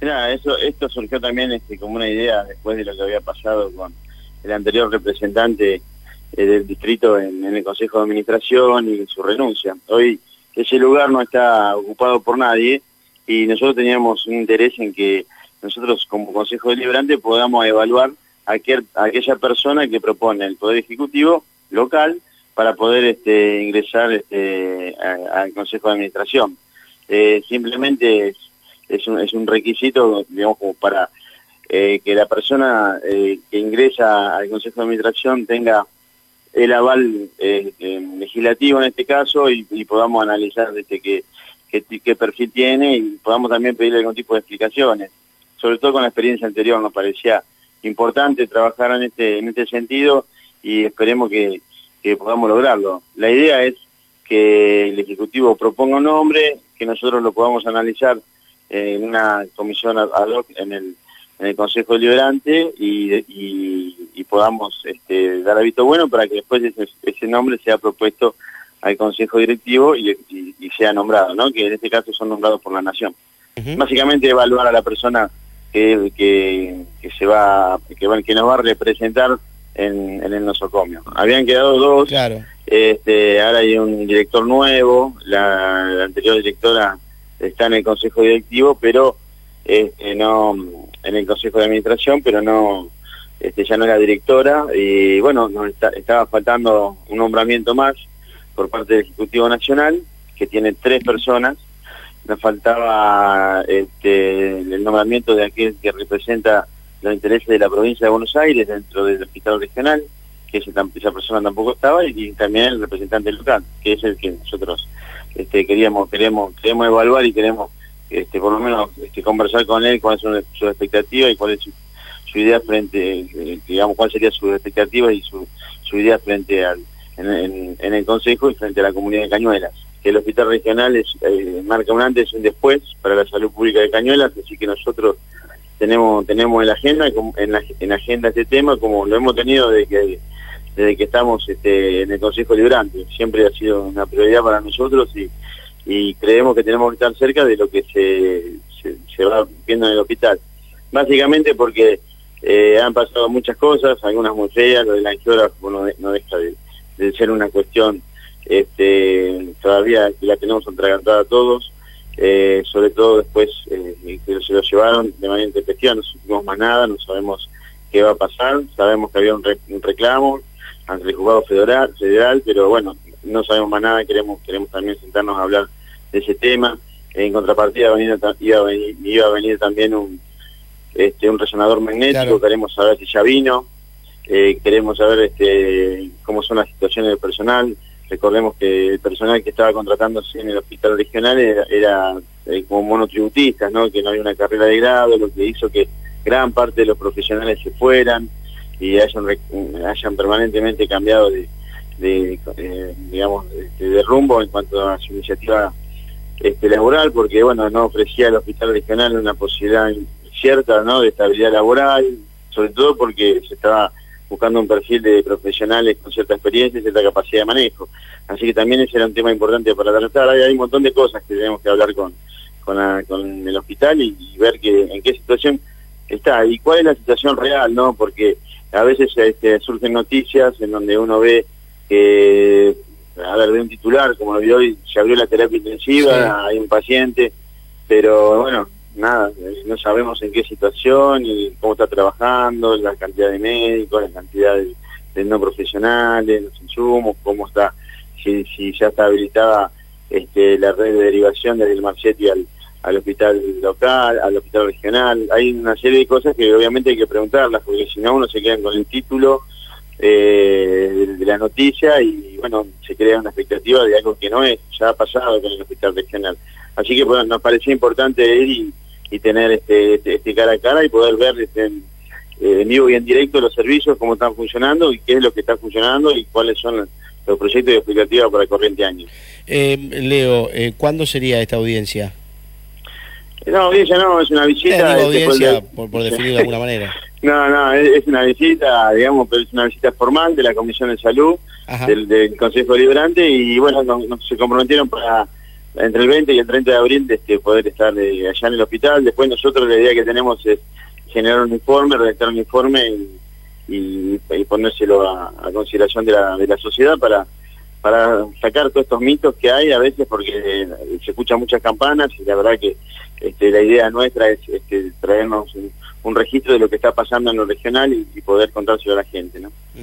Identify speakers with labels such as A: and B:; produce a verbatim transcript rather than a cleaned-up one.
A: Mirá, eso, esto surgió también este, como una idea después de lo que había pasado con el anterior representante eh, del distrito en, en el Consejo de Administración y su renuncia. Hoy ese lugar no está ocupado por nadie y nosotros teníamos un interés en que nosotros como Consejo Deliberante podamos evaluar a, aquel, a aquella persona que propone el Poder Ejecutivo local para poder este, ingresar este, al Consejo de Administración. Eh, simplemente es, es, un, es un requisito, digamos, como para eh, que la persona eh, que ingresa al Consejo de Administración tenga el aval eh, eh, legislativo en este caso y, y podamos analizar este, qué, qué, qué perfil tiene y podamos también pedirle algún tipo de explicaciones. Sobre todo con la experiencia anterior nos parecía importante trabajar en este, en este sentido y esperemos que, que podamos lograrlo. La idea es que el Ejecutivo proponga un nombre, que nosotros lo podamos analizar en una comisión ad hoc en el, en el Consejo Deliberante y, y, y podamos este, dar aviso bueno para que después ese, ese nombre sea propuesto al Consejo Directivo y, y, y sea nombrado, ¿no? Que en este caso son nombrados por la Nación. Uh-huh. Básicamente evaluar a la persona que, que, que se va, que, va, que nos va a representar en, en el nosocomio. Habían quedado dos,
B: claro.
A: este, ahora hay un director nuevo, la, la anterior directora está en el Consejo Directivo, pero este, no en el Consejo de Administración, pero no este, ya no era directora, y bueno, nos está, estaba faltando un nombramiento más por parte del Ejecutivo Nacional, que tiene tres personas. Nos faltaba este, el nombramiento de aquel que representa los intereses de la provincia de Buenos Aires dentro del hospital regional, que ese, esa persona tampoco estaba, y también el representante local, que es el que nosotros este, queríamos, queremos, queremos evaluar y queremos este, por lo menos este, conversar con él, cuáles son sus expectativas y cuál es su, su idea frente, eh, digamos, cuál sería su expectativa y su, su idea frente al, en, en, en el Consejo y frente a la comunidad de Cañuelas. Que el hospital regional es, eh, marca un antes y un después para la salud pública de Cañuelas, así que nosotros tenemos tenemos en la agenda en la, en la agenda este tema, como lo hemos tenido desde que desde que estamos este, en el Consejo Deliberante. Siempre ha sido una prioridad para nosotros y, y creemos que tenemos que estar cerca de lo que se, se, se va viendo en el hospital. Básicamente porque eh, han pasado muchas cosas, algunas muy feas, lo de la angiógrafo no, no deja de, de ser una cuestión este todavía que la tenemos atragantada todos, eh, sobre todo después eh, que se lo llevaron de manera intempestiva, no supimos más nada, no sabemos qué va a pasar, sabemos que había un, re, un reclamo ante el juzgado federal, federal, pero bueno, no sabemos más nada, queremos queremos también sentarnos a hablar de ese tema. En contrapartida iba a venir, iba a venir, iba a venir también un este un resonador magnético, claro. Queremos saber si ya vino, eh, queremos saber este cómo son las situaciones del personal. Recordemos que el personal que estaba contratándose en el hospital regional era, era eh, como monotributistas, ¿no? Que no había una carrera de grado, lo que hizo que gran parte de los profesionales se fueran y hayan, hayan permanentemente cambiado de, de eh, digamos, de, de rumbo en cuanto a su iniciativa este, laboral, porque bueno, no ofrecía al hospital regional una posibilidad cierta, ¿no? De estabilidad laboral, sobre todo porque se estaba buscando un perfil de profesionales con cierta experiencia y cierta capacidad de manejo. Así que también ese era un tema importante para tratar. Hay, hay un montón de cosas que tenemos que hablar con, con, la, con el hospital y, y ver que, en qué situación está y cuál es la situación real, ¿no? Porque a veces este, surgen noticias en donde uno ve que, a ver, de un titular, como lo vi hoy, se abrió la terapia intensiva, sí. Hay un paciente, pero bueno, nada, no sabemos en qué situación y cómo está trabajando, la cantidad de médicos, la cantidad de, de no profesionales, los insumos, cómo está, si, si ya está habilitada este, la red de derivación desde el Marchetti al, al hospital local, al hospital regional. Hay una serie de cosas que obviamente hay que preguntarlas, porque si no uno se queda con el título eh, de, de la noticia y bueno, se crea una expectativa de algo que no es, ya ha pasado con el hospital regional. Así que bueno, nos parecía importante ir y, y tener este, este, este cara a cara y poder ver este, en, en vivo y en directo los servicios, cómo están funcionando y qué es lo que está funcionando y cuáles son los, los proyectos y expectativas para el corriente año.
B: Eh, Leo, eh, ¿cuándo sería esta audiencia?
A: No, audiencia no, es una visita.
B: Eh, digo, audiencia,
A: de...
B: por, por definirlo de alguna manera.
A: No, no, es, es una visita, digamos, pero es una visita formal de la Comisión de Salud, del, del Consejo Deliberante, y bueno, nos, nos se comprometieron para entre el veinte y el treinta de abril este, poder estar eh, allá en el hospital. Después nosotros la idea que tenemos es generar un informe, redactar un informe y, y, y ponérselo a, a consideración de la, de la sociedad para para sacar todos estos mitos que hay a veces, porque eh, se escuchan muchas campanas y la verdad que este, la idea nuestra es este, traernos un, un registro de lo que está pasando en lo regional y, y poder contárselo a la gente, ¿no?